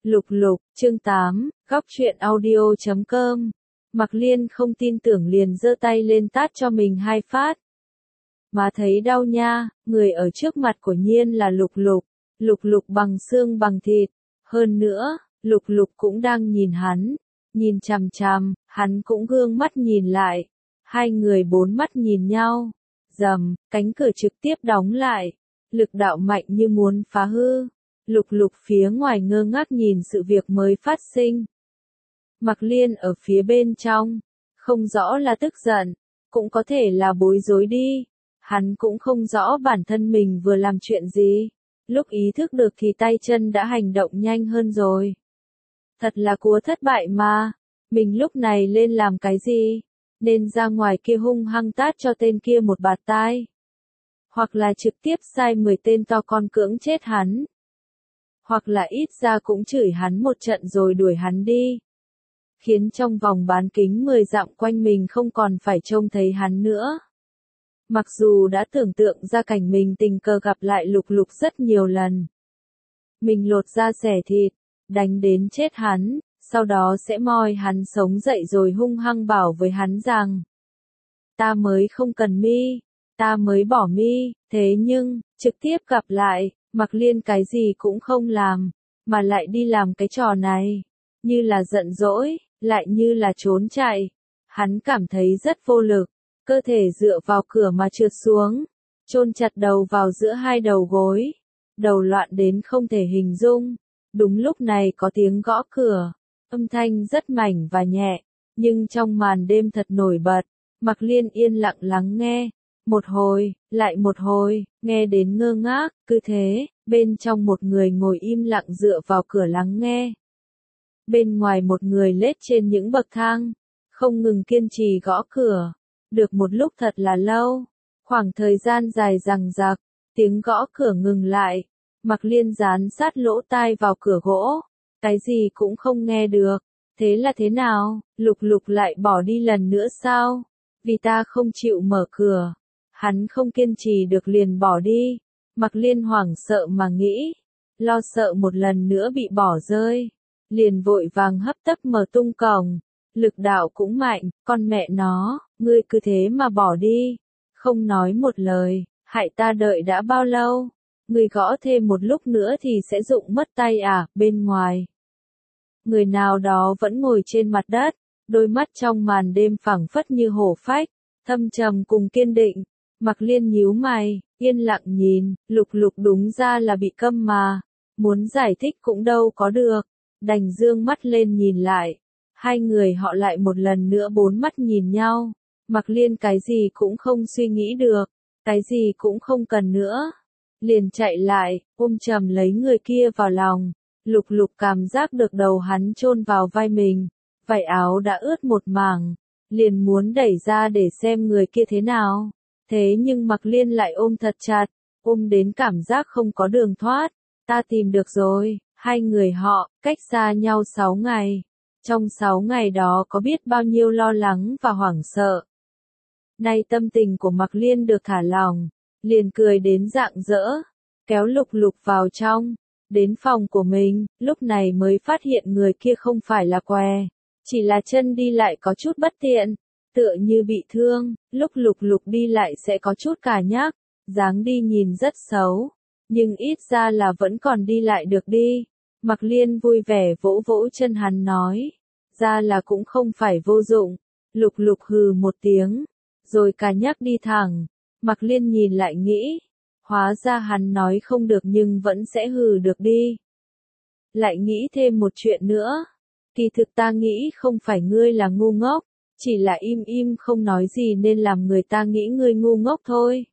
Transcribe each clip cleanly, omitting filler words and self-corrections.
Lục Lục, chương 8, góc truyện audio.com. Mạc Liên không tin tưởng liền giơ tay lên tát cho mình 2 phát. Má thấy đau nha, người ở trước mặt của Nhiên là Lục Lục. Lục Lục bằng xương bằng thịt. Hơn nữa, Lục Lục cũng đang nhìn hắn. Nhìn chằm chằm, hắn cũng gương mắt nhìn lại. Hai người bốn mắt nhìn nhau. Rầm, cánh cửa trực tiếp đóng lại. Lực đạo mạnh như muốn phá hư. Lục Lục phía ngoài ngơ ngác nhìn sự việc mới phát sinh. Mạc Liên ở phía bên trong, không rõ là tức giận, cũng có thể là bối rối đi. Hắn cũng không rõ bản thân mình vừa làm chuyện gì. Lúc ý thức được thì tay chân đã hành động nhanh hơn rồi. Thật là cúa thất bại mà. Mình lúc này lên làm cái gì? Nên ra ngoài kia hung hăng tát cho tên kia một bạt tai. Hoặc là trực tiếp sai 10 tên to con cưỡng chết hắn. Hoặc là ít ra cũng chửi hắn một trận rồi đuổi hắn đi. Khiến trong vòng bán kính 10 dặm quanh mình không còn phải trông thấy hắn nữa. Mặc dù đã tưởng tượng ra cảnh mình tình cờ gặp lại Lục Lục rất nhiều lần. Mình lột da xẻ thịt, đánh đến chết hắn, sau đó sẽ moi hắn sống dậy rồi hung hăng bảo với hắn rằng: ta mới không cần mi, ta mới bỏ mi, thế nhưng, trực tiếp gặp lại, Mạc Liên cái gì cũng không làm, mà lại đi làm cái trò này, như là giận dỗi, lại như là trốn chạy. Hắn cảm thấy rất vô lực, cơ thể dựa vào cửa mà trượt xuống, chôn chặt đầu vào giữa hai đầu gối, đầu loạn đến không thể hình dung. Đúng lúc này có tiếng gõ cửa, âm thanh rất mảnh và nhẹ, nhưng trong màn đêm thật nổi bật. Mạc Liên yên lặng lắng nghe. Một hồi, lại một hồi, nghe đến ngơ ngác, cứ thế, bên trong một người ngồi im lặng dựa vào cửa lắng nghe. Bên ngoài một người lết trên những bậc thang, không ngừng kiên trì gõ cửa. Được một lúc thật là lâu, khoảng thời gian dài dằng dặc, tiếng gõ cửa ngừng lại. Mạc Liên dán sát lỗ tai vào cửa gỗ, cái gì cũng không nghe được. Thế là thế nào, Lục Lục lại bỏ đi lần nữa sao? Vì ta không chịu mở cửa. Hắn không kiên trì được liền bỏ đi. Mạc Liên hoảng sợ mà nghĩ, lo sợ một lần nữa bị bỏ rơi, liền vội vàng hấp tấp mở tung cổng. Lực đạo cũng mạnh, con mẹ nó, ngươi cứ thế mà bỏ đi, không nói một lời, hại ta đợi đã bao lâu, ngươi gõ thêm một lúc nữa thì sẽ rụng mất tay à? Bên ngoài, người nào đó vẫn ngồi trên mặt đất, đôi mắt trong màn đêm phảng phất như hổ phách, thâm trầm cùng kiên định. Mạc Liên nhíu mày, yên lặng nhìn, Lục Lục đúng ra là bị câm mà, muốn giải thích cũng đâu có được, đành dương mắt lên nhìn lại. Hai người họ lại một lần nữa bốn mắt nhìn nhau. Mạc Liên cái gì cũng không suy nghĩ được, cái gì cũng không cần nữa, liền chạy lại, ôm chầm lấy người kia vào lòng. Lục Lục cảm giác được đầu hắn chôn vào vai mình, vải áo đã ướt một mảng, liền muốn đẩy ra để xem người kia thế nào. Thế nhưng Mạc Liên lại ôm thật chặt, ôm đến cảm giác không có đường thoát. Ta tìm được rồi. Hai người họ, cách xa nhau 6 ngày. Trong 6 ngày đó có biết bao nhiêu lo lắng và hoảng sợ. Nay tâm tình của Mạc Liên được thả lỏng, liền cười đến rạng rỡ, kéo Lục Lục vào trong, đến phòng của mình, lúc này mới phát hiện người kia không phải là què, chỉ là chân đi lại có chút bất tiện, tựa như bị thương. Lúc Lục Lục đi lại sẽ có chút cà nhắc, dáng đi nhìn rất xấu, nhưng ít ra là vẫn còn đi lại được đi. Mạc Liên vui vẻ vỗ vỗ chân hắn nói, ra là cũng không phải vô dụng. Lục Lục hừ một tiếng, rồi cà nhắc đi thẳng. Mạc Liên nhìn lại nghĩ, hóa ra hắn nói không được nhưng vẫn sẽ hừ được đi. Lại nghĩ thêm một chuyện nữa, kỳ thực ta nghĩ không phải ngươi là ngu ngốc, chỉ là im im không nói gì nên làm người ta nghĩ ngươi ngu ngốc thôi.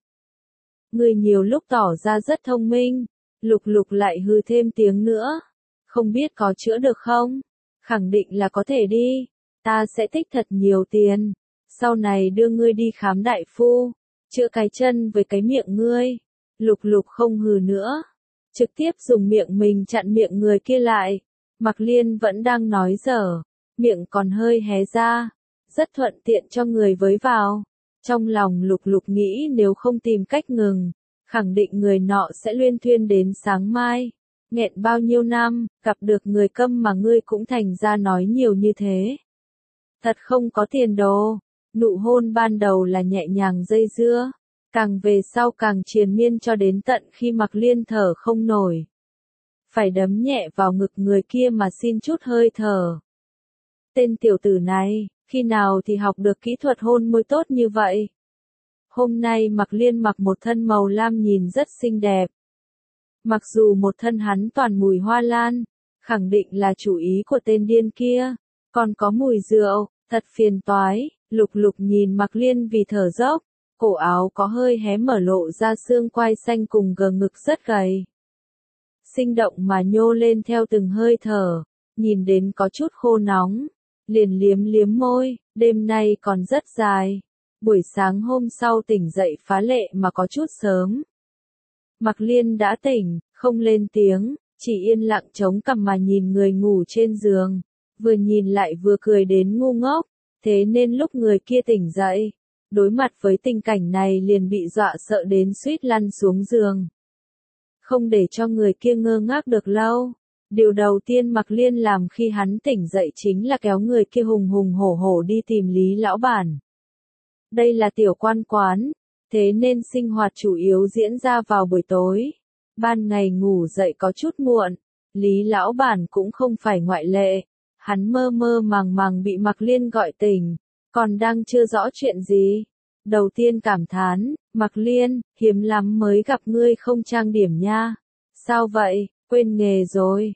Ngươi nhiều lúc tỏ ra rất thông minh. Lục Lục lại hừ thêm tiếng nữa, không biết có chữa được không? Khẳng định là có thể đi, ta sẽ tích thật nhiều tiền, sau này đưa ngươi đi khám đại phu, chữa cái chân với cái miệng ngươi. Lục Lục không hừ nữa, trực tiếp dùng miệng mình chặn miệng người kia lại. Mạc Liên vẫn đang nói dở, miệng còn hơi hé ra, rất thuận tiện cho người với vào. Trong lòng Lục Lục nghĩ nếu không tìm cách ngừng, khẳng định người nọ sẽ luyên thuyên đến sáng mai. nghẹn bao nhiêu năm, gặp được người câm mà ngươi cũng thành ra nói nhiều như thế. Thật không có tiền đồ, nụ hôn ban đầu là nhẹ nhàng dây dưa, càng về sau càng triền miên cho đến tận khi Mạc Liên thở không nổi. Phải đấm nhẹ vào ngực người kia mà xin chút hơi thở. Tên tiểu tử này, khi nào thì học được kỹ thuật hôn môi tốt như vậy? Hôm nay Mạc Liên mặc một thân màu lam nhìn rất xinh đẹp. Mặc dù một thân hắn toàn mùi hoa lan, khẳng định là chủ ý của tên điên kia, còn có mùi rượu, thật phiền toái. Lục Lục nhìn Mạc Liên vì thở dốc, cổ áo có hơi hé mở lộ ra xương quai xanh cùng gờ ngực rất gầy. Sinh động mà nhô lên theo từng hơi thở, nhìn đến có chút khô nóng, liền liếm liếm môi, đêm nay còn rất dài. Buổi sáng hôm sau tỉnh dậy phá lệ mà có chút sớm. Mạc Liên đã tỉnh, không lên tiếng, chỉ yên lặng chống cằm mà nhìn người ngủ trên giường, vừa nhìn lại vừa cười đến ngu ngốc, thế nên lúc người kia tỉnh dậy, đối mặt với tình cảnh này liền bị dọa sợ đến suýt lăn xuống giường. Không để cho người kia ngơ ngác được lâu, điều đầu tiên Mạc Liên làm khi hắn tỉnh dậy chính là kéo người kia hùng hùng hổ hổ đi tìm Lý lão bản. Đây là tiểu quan quán, thế nên sinh hoạt chủ yếu diễn ra vào buổi tối. Ban ngày ngủ dậy có chút muộn, Lý lão bản cũng không phải ngoại lệ. Hắn mơ mơ màng màng bị Mạc Liên gọi tỉnh, còn đang chưa rõ chuyện gì. Đầu tiên cảm thán, Mạc Liên, hiếm lắm mới gặp ngươi không trang điểm nha. Sao vậy, quên nghề rồi,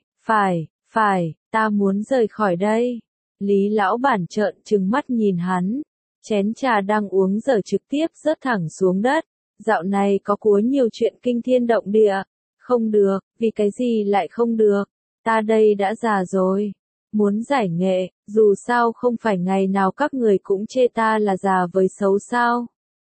phải, ta muốn rời khỏi đây. Lý lão bản trợn trừng mắt nhìn hắn. Chén trà đang uống giờ trực tiếp rớt thẳng xuống đất. Dạo này có quá nhiều chuyện kinh thiên động địa. Không được, vì cái gì lại không được? Ta đây đã già rồi. Muốn giải nghệ, dù sao không phải ngày nào các người cũng chê ta là già với xấu sao.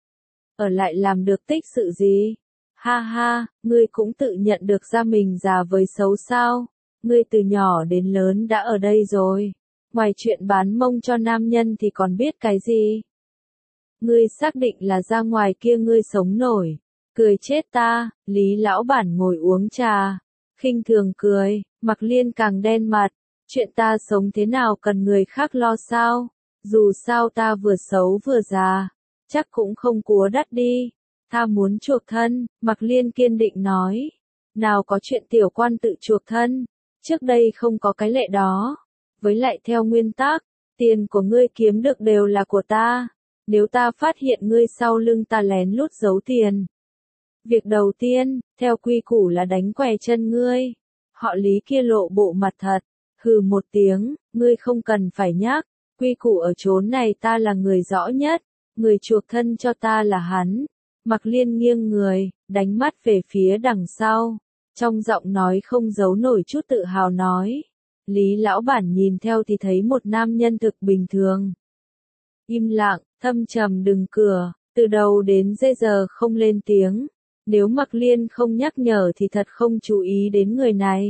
Ở lại làm được tích sự gì? Ha ha, ngươi cũng tự nhận được ra mình già với xấu sao? Ngươi từ nhỏ đến lớn đã ở đây rồi. Ngoài chuyện bán mông cho nam nhân thì còn biết cái gì? Ngươi xác định là ra ngoài kia ngươi sống nổi. Cười chết ta, Lý lão bản ngồi uống trà. Khinh thường cười, Mạc Liên càng đen mặt. Chuyện ta sống thế nào cần người khác lo sao? Dù sao ta vừa xấu vừa già, chắc cũng không cúa đắt đi. Ta muốn chuộc thân, Mạc Liên kiên định nói. Nào có chuyện tiểu quan tự chuộc thân, trước đây không có cái lệ đó. Với lại theo nguyên tắc, tiền của ngươi kiếm được đều là của ta. Nếu ta phát hiện ngươi sau lưng ta lén lút giấu tiền, việc đầu tiên, theo quy củ là đánh què chân ngươi. Họ Lý kia lộ bộ mặt thật. Hừ một tiếng, ngươi không cần phải nhắc, quy củ ở chốn này ta là người rõ nhất, người chuộc thân cho ta là hắn. Mạc Liên nghiêng người, đánh mắt về phía đằng sau, trong giọng nói không giấu nổi chút tự hào nói. Lý lão bản nhìn theo thì thấy một nam nhân thực bình thường. Im lặng, thâm trầm đừng cửa, từ đầu đến giờ không lên tiếng. Nếu Mạc Liên không nhắc nhở thì thật không chú ý đến người này.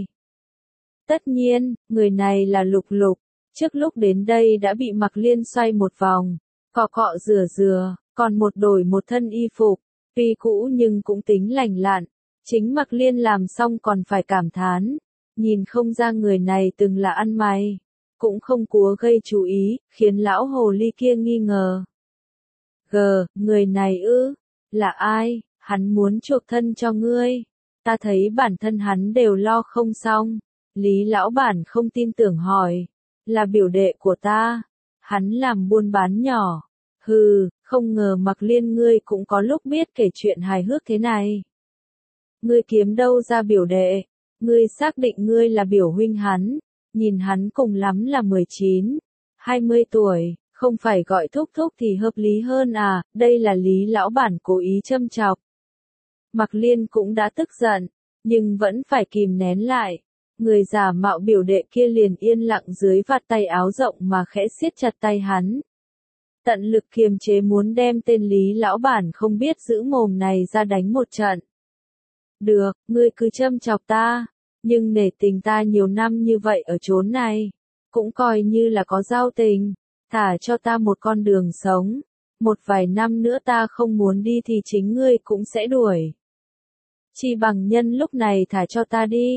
Tất nhiên, người này là Lục Lục, trước lúc đến đây đã bị Mạc Liên xoay một vòng, cọ cọ rửa, còn đổi một thân y phục, tuy cũ nhưng cũng tính lành lặn. Chính Mạc Liên làm xong còn phải cảm thán, nhìn không ra người này từng là ăn mày, cũng không cúa gây chú ý, khiến lão hồ ly kia nghi ngờ. Người này ư, là ai, hắn muốn chuộc thân cho ngươi, ta thấy bản thân hắn đều lo không xong. Lý lão bản không tin tưởng hỏi, là biểu đệ của ta, hắn làm buôn bán nhỏ. Hừ, không ngờ Mạc Liên ngươi cũng có lúc biết kể chuyện hài hước thế này. Ngươi kiếm đâu ra biểu đệ, ngươi xác định ngươi là biểu huynh hắn, nhìn hắn cùng lắm là 19, 20 tuổi, không phải gọi thúc thúc thì hợp lý hơn à, đây là Lý lão bản cố ý châm chọc. Mạc Liên cũng đã tức giận, nhưng vẫn phải kìm nén lại. Người giả mạo biểu đệ kia liền yên lặng dưới vạt tay áo rộng mà khẽ siết chặt tay hắn. Tận lực kiềm chế muốn đem tên Lý lão bản không biết giữ mồm này ra đánh một trận. Được, ngươi cứ châm chọc ta, nhưng nể tình ta nhiều năm như vậy ở chốn này, cũng coi như là có giao tình, thả cho ta một con đường sống. Một vài năm nữa ta không muốn đi thì chính ngươi cũng sẽ đuổi. Chi bằng nhân lúc này thả cho ta đi.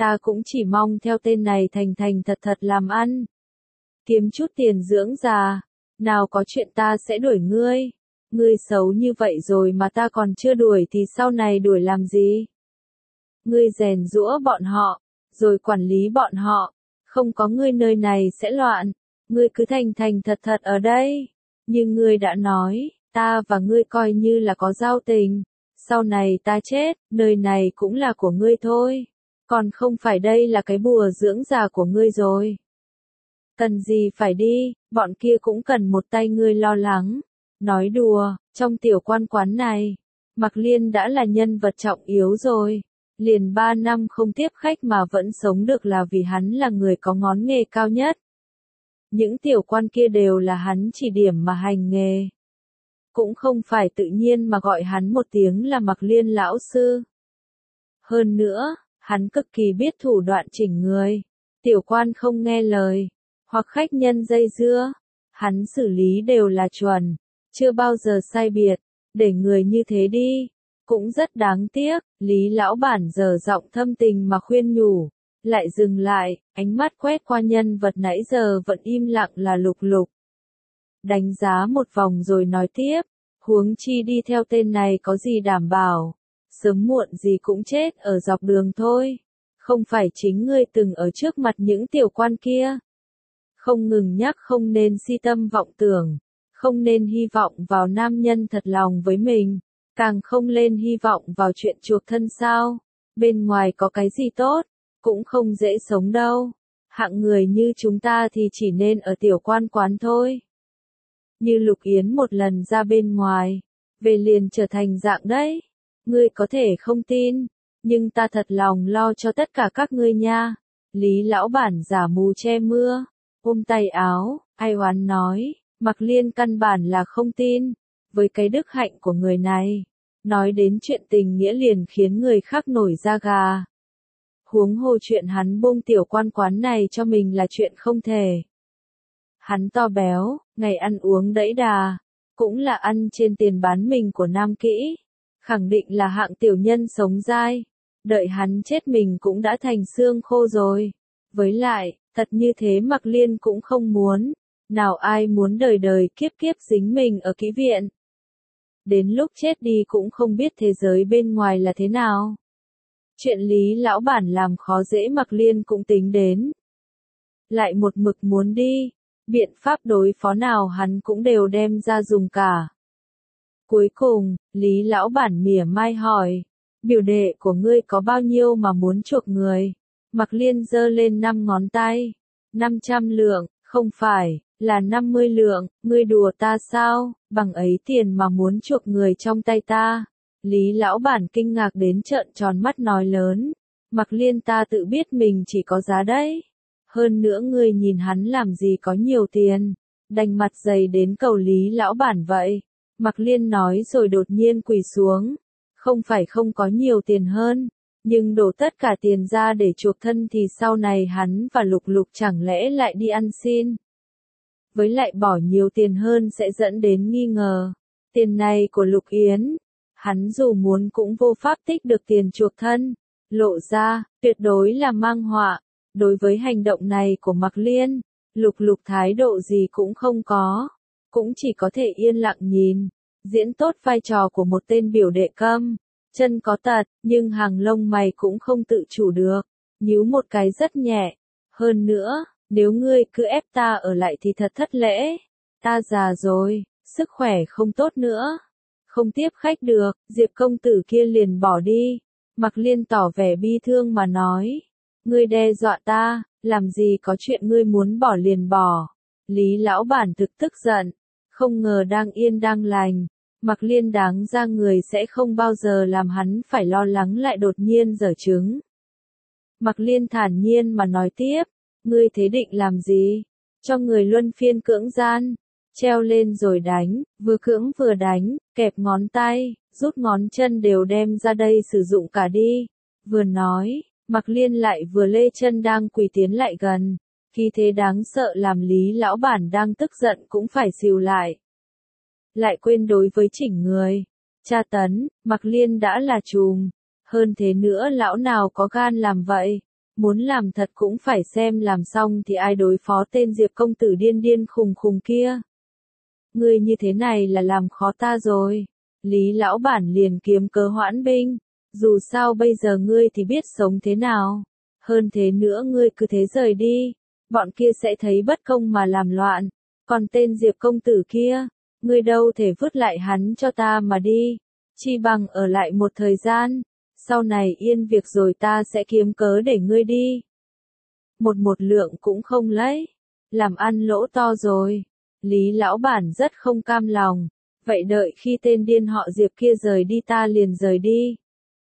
ta cũng chỉ mong theo tên này thành thành thật thật làm ăn. Kiếm chút tiền dưỡng già, nào có chuyện ta sẽ đuổi ngươi. Ngươi xấu như vậy rồi mà ta còn chưa đuổi thì sau này đuổi làm gì? Ngươi rèn giũa bọn họ, rồi quản lý bọn họ, không có ngươi nơi này sẽ loạn, ngươi cứ thành thành thật thật ở đây. Như ngươi đã nói, ta và ngươi coi như là có giao tình, sau này ta chết, nơi này cũng là của ngươi thôi, còn không phải đây là cái bùa dưỡng già của ngươi rồi. Cần gì phải đi, bọn kia cũng cần một tay ngươi lo lắng. Nói đùa, trong tiểu quan quán này, Mạc Liên đã là nhân vật trọng yếu rồi. Liền 3 năm không tiếp khách mà vẫn sống được là vì hắn là người có ngón nghề cao nhất. Những tiểu quan kia đều là hắn chỉ điểm mà hành nghề. Cũng không phải tự nhiên mà gọi hắn một tiếng là Mạc Liên lão sư. Hơn nữa, hắn cực kỳ biết thủ đoạn chỉnh người. Tiểu quan không nghe lời, hoặc khách nhân dây dưa, hắn xử lý đều là chuẩn, chưa bao giờ sai biệt, để người như thế đi. Cũng rất đáng tiếc, Lý lão bản giờ giọng thâm tình mà khuyên nhủ, lại dừng lại, ánh mắt quét qua nhân vật nãy giờ vẫn im lặng là Lục Lục. Đánh giá một vòng rồi nói tiếp, huống chi đi theo tên này có gì đảm bảo, sớm muộn gì cũng chết ở dọc đường thôi, không phải chính ngươi từng ở trước mặt những tiểu quan kia. Không ngừng nhắc không nên si tâm vọng tưởng, không nên hy vọng vào nam nhân thật lòng với mình. Càng không lên hy vọng vào chuyện chuộc thân sao, bên ngoài có cái gì tốt, cũng không dễ sống đâu, hạng người như chúng ta thì chỉ nên ở tiểu quan quán thôi. Như Lục Yến một lần ra bên ngoài, về liền trở thành dạng đấy, ngươi có thể không tin, nhưng ta thật lòng lo cho tất cả các ngươi nha. Lý lão bản giả mù che mưa, ôm tay áo, ai oán nói, Mạc Liên căn bản là không tin. Với cái đức hạnh của người này, nói đến chuyện tình nghĩa liền khiến người khác nổi da gà. Huống hồ chuyện hắn buông tiểu quan quán này cho mình là chuyện không thể. Hắn to béo, ngày ăn uống đẫy đà, cũng là ăn trên tiền bán mình của Nam Kỹ, khẳng định là hạng tiểu nhân sống dai, đợi hắn chết mình cũng đã thành xương khô rồi. Với lại, thật như thế Mạc Liên cũng không muốn, nào ai muốn đời đời kiếp kiếp dính mình ở kỹ viện. Đến lúc chết đi cũng không biết thế giới bên ngoài là thế nào. Chuyện Lý lão bản làm khó dễ Mạc Liên cũng tính đến. Lại một mực muốn đi, biện pháp đối phó nào hắn cũng đều đem ra dùng cả. Cuối cùng, Lý lão bản mỉa mai hỏi, biểu đệ của ngươi có bao nhiêu mà muốn chuộc người? Mạc Liên giơ lên 5 ngón tay. 500 lượng, không phải, là 50 lượng, ngươi đùa ta sao, bằng ấy tiền mà muốn chuộc người trong tay ta. Lý lão bản kinh ngạc đến trợn tròn mắt nói lớn, Mạc Liên ta tự biết mình chỉ có giá đấy. Hơn nữa ngươi nhìn hắn làm gì có nhiều tiền, đành mặt dày đến cầu Lý lão bản vậy. Mạc Liên nói rồi đột nhiên quỳ xuống, không phải không có nhiều tiền hơn, nhưng đổ tất cả tiền ra để chuộc thân thì sau này hắn và Lục Lục chẳng lẽ lại đi ăn xin. Với lại bỏ nhiều tiền hơn sẽ dẫn đến nghi ngờ. Tiền này của Lục Yến, hắn dù muốn cũng vô pháp tích được tiền chuộc thân. Lộ ra, tuyệt đối là mang họa. Đối với hành động này của Mạc Liên, Lục Lục thái độ gì cũng không có. Cũng chỉ có thể yên lặng nhìn, diễn tốt vai trò của một tên biểu đệ câm. Chân có tật, nhưng hàng lông mày cũng không tự chủ được. Nhíu một cái rất nhẹ. Hơn nữa, nếu ngươi cứ ép ta ở lại thì thật thất lễ. Ta già rồi, sức khỏe không tốt nữa. Không tiếp khách được, Diệp công tử kia liền bỏ đi. Mạc Liên tỏ vẻ bi thương mà nói. Ngươi đe dọa ta, làm gì có chuyện ngươi muốn bỏ liền bỏ. Lý lão bản thực tức giận. Không ngờ đang yên đang lành. Mạc Liên đáng ra người sẽ không bao giờ làm hắn phải lo lắng lại đột nhiên giở trứng. Mạc Liên thản nhiên mà nói tiếp. Ngươi thế định làm gì? Cho người luân phiên cưỡng gian, treo lên rồi đánh, vừa cưỡng vừa đánh, kẹp ngón tay, rút ngón chân đều đem ra đây sử dụng cả đi. Vừa nói, Mạc Liên lại vừa lê chân đang quỳ tiến lại gần, khi thế đáng sợ làm Lý lão bản đang tức giận cũng phải xìu lại. Lại quên đối với chỉnh người, tra tấn, Mạc Liên đã là trùm, hơn thế nữa lão nào có gan làm vậy. Muốn làm thật cũng phải xem làm xong thì ai đối phó tên Diệp công tử điên điên khùng khùng kia. Ngươi như thế này là làm khó ta rồi. Lý lão bản liền kiếm cớ hoãn binh. Dù sao bây giờ ngươi thì biết sống thế nào. Hơn thế nữa ngươi cứ thế rời đi. Bọn kia sẽ thấy bất công mà làm loạn. Còn tên Diệp công tử kia, ngươi đâu thể vứt lại hắn cho ta mà đi. Chi bằng ở lại một thời gian. Sau này yên việc rồi ta sẽ kiếm cớ để ngươi đi. Một lượng cũng không lấy. Làm ăn lỗ to rồi. Lý lão bản rất không cam lòng. Vậy đợi khi tên điên họ Diệp kia rời đi ta liền rời đi.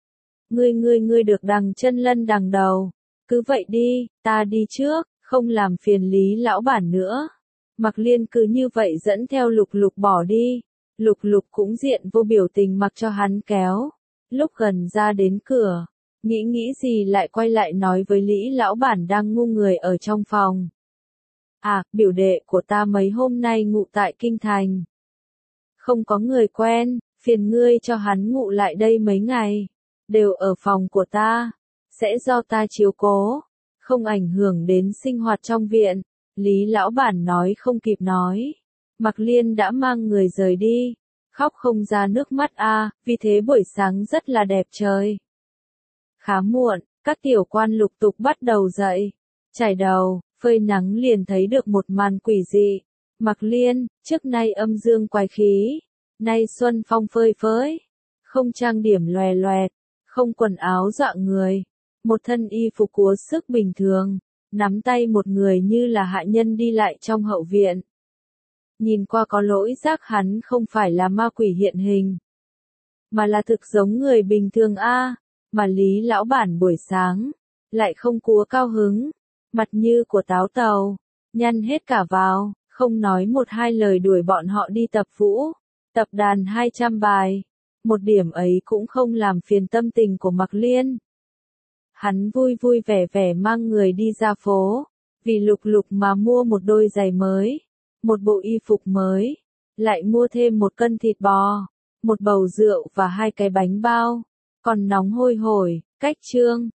Ngươi được đằng chân lân đằng đầu. Cứ vậy đi, ta đi trước, không làm phiền Lý lão bản nữa. Mặc Liên cứ như vậy dẫn theo Lục Lục bỏ đi. Lục Lục cũng diện vô biểu tình mặc cho hắn kéo. Lúc gần ra đến cửa, nghĩ gì lại quay lại nói với Lý lão bản đang ngu người ở trong phòng. À, biểu đệ của ta mấy hôm nay ngụ tại Kinh Thành. Không có người quen, phiền ngươi cho hắn ngụ lại đây mấy ngày. Đều ở phòng của ta. Sẽ do ta chiếu cố. Không ảnh hưởng đến sinh hoạt trong viện. Lý lão bản nói không kịp nói. Mặc Liên đã mang người rời đi. Khóc không ra nước mắt vì thế buổi sáng rất là đẹp trời. Khá muộn, các tiểu quan lục tục bắt đầu dậy. Chải đầu, phơi nắng liền thấy được một màn quỷ dị. Mặc Liên, trước nay âm dương quái khí. Nay xuân phong phơi phới. Không trang điểm loè loẹt. Không quần áo dọa người. Một thân y phục cúa sức bình thường. Nắm tay một người như là hạ nhân đi lại trong hậu viện. Nhìn qua có lỗi giác hắn không phải là ma quỷ hiện hình. Mà là thực giống người bình thường Mà Lý lão bản buổi sáng. Lại không cúa cao hứng. Mặt như của táo tàu. Nhăn hết cả vào. Không nói một hai lời đuổi bọn họ đi tập vũ. Tập đàn 200 bài. Một điểm ấy cũng không làm phiền tâm tình của Mặc Liên. Hắn vui vui vẻ vẻ mang người đi ra phố. Vì Lục Lục mà mua một đôi giày mới. Một bộ y phục mới. Lại mua thêm một cân thịt bò. Một bầu rượu và 2 cái bánh bao. Còn nóng hôi hổi, cách trương.